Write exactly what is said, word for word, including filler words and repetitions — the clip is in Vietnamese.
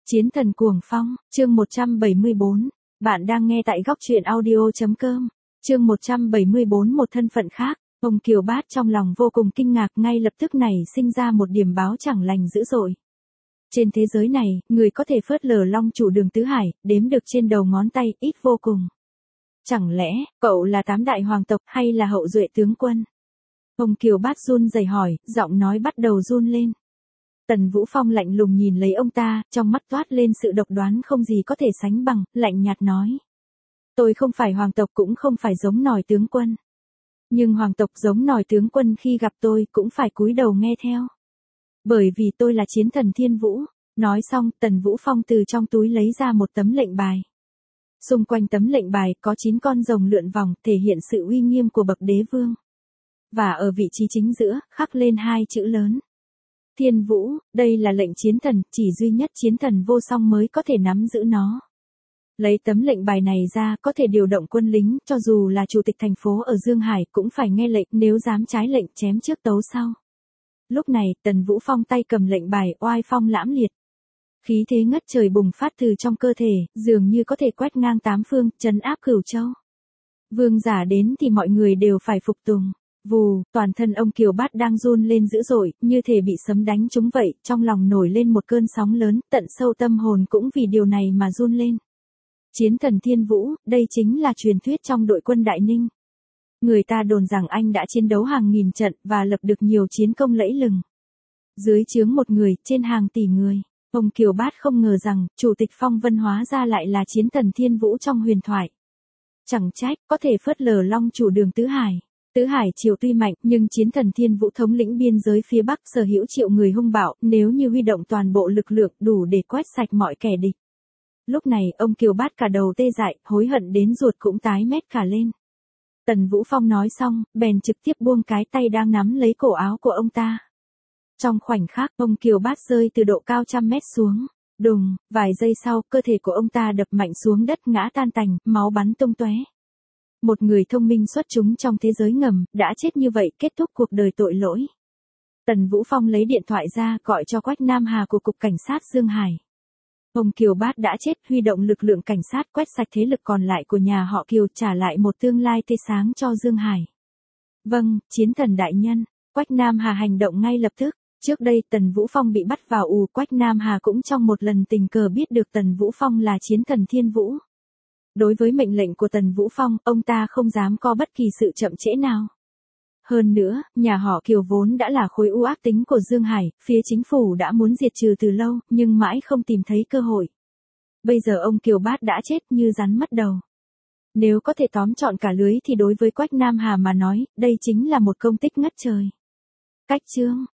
Chiến thần cuồng phong, chương một trăm bảy mươi bốn. Bạn đang nghe tại góc truyện audio.com. Chương một trăm bảy mươi bốn. Một thân phận khác. Ông Kiều Bát trong lòng vô cùng kinh ngạc, ngay lập tức này sinh ra một điểm báo chẳng lành dữ dội. Trên thế giới này, người có thể phớt lờ Long chủ Đường Tứ Hải, đếm được trên đầu ngón tay, ít vô cùng. Chẳng lẽ, cậu là tám đại hoàng tộc hay là hậu duệ tướng quân? Ông Kiều Bát run rẩy hỏi, giọng nói bắt đầu run lên. Tần Vũ Phong lạnh lùng nhìn lấy ông ta, trong mắt toát lên sự độc đoán không gì có thể sánh bằng, lạnh nhạt nói. Tôi không phải hoàng tộc cũng không phải giống nòi tướng quân. Nhưng hoàng tộc giống nòi tướng quân khi gặp tôi cũng phải cúi đầu nghe theo. Bởi vì tôi là chiến thần Thiên Vũ. Nói xong, Tần Vũ Phong từ trong túi lấy ra một tấm lệnh bài. Xung quanh tấm lệnh bài có chín con rồng lượn vòng, thể hiện sự uy nghiêm của bậc đế vương. Và ở vị trí chính giữa, khắc lên hai chữ lớn. Thiên Vũ, đây là lệnh chiến thần, chỉ duy nhất chiến thần vô song mới có thể nắm giữ nó. Lấy tấm lệnh bài này ra có thể điều động quân lính, cho dù là chủ tịch thành phố ở Dương Hải cũng phải nghe lệnh, nếu dám trái lệnh chém trước tấu sau. Lúc này, Tần Vũ Phong tay cầm lệnh bài, oai phong lãm liệt. Khí thế ngất trời bùng phát từ trong cơ thể, dường như có thể quét ngang tám phương, trấn áp Cửu Châu. Vương giả đến thì mọi người đều phải phục tùng. Vù, toàn thân ông Kiều Bát đang run lên dữ dội, như thể bị sấm đánh trúng vậy, trong lòng nổi lên một cơn sóng lớn, tận sâu tâm hồn cũng vì điều này mà run lên. Chiến thần Thiên Vũ, đây chính là truyền thuyết trong đội quân Đại Ninh. Người ta đồn rằng anh đã chiến đấu hàng nghìn trận và lập được nhiều chiến công lẫy lừng. Dưới trướng một người, trên hàng tỷ người, ông Kiều Bát không ngờ rằng, chủ tịch Phong Vân hóa ra lại là chiến thần Thiên Vũ trong huyền thoại. Chẳng trách, có thể phớt lờ Long chủ Đường Tứ Hải. Tứ Hải triều tuy mạnh, nhưng chiến thần Thiên Vũ thống lĩnh biên giới phía Bắc sở hữu triệu người hung bạo, nếu như huy động toàn bộ lực lượng đủ để quét sạch mọi kẻ địch. Lúc này, ông Kiều Bát cả đầu tê dại, hối hận đến ruột cũng tái mét cả lên. Tần Vũ Phong nói xong, bèn trực tiếp buông cái tay đang nắm lấy cổ áo của ông ta. Trong khoảnh khắc, ông Kiều Bát rơi từ độ cao trăm mét xuống. Đùng, vài giây sau, cơ thể của ông ta đập mạnh xuống đất ngã tan tành, máu bắn tung tóe. Một người thông minh xuất chúng trong thế giới ngầm, đã chết như vậy, kết thúc cuộc đời tội lỗi. Tần Vũ Phong lấy điện thoại ra, gọi cho Quách Nam Hà của Cục Cảnh sát Dương Hải. Ông Kiều Bát đã chết, huy động lực lượng cảnh sát quét sạch thế lực còn lại của nhà họ Kiều, trả lại một tương lai tươi sáng cho Dương Hải. Vâng, chiến thần đại nhân. Quách Nam Hà hành động ngay lập tức. Trước đây Tần Vũ Phong bị bắt vào ù, Quách Nam Hà cũng trong một lần tình cờ biết được Tần Vũ Phong là chiến thần Thiên Vũ. Đối với mệnh lệnh của Tần Vũ Phong, ông ta không dám có bất kỳ sự chậm trễ nào. Hơn nữa, nhà họ Kiều vốn đã là khối u ác tính của Dương Hải, phía chính phủ đã muốn diệt trừ từ lâu, nhưng mãi không tìm thấy cơ hội. Bây giờ ông Kiều Bát đã chết như rắn mất đầu. Nếu có thể tóm trọn cả lưới thì đối với Quách Nam Hà mà nói, đây chính là một công tích ngất trời. Cách chương,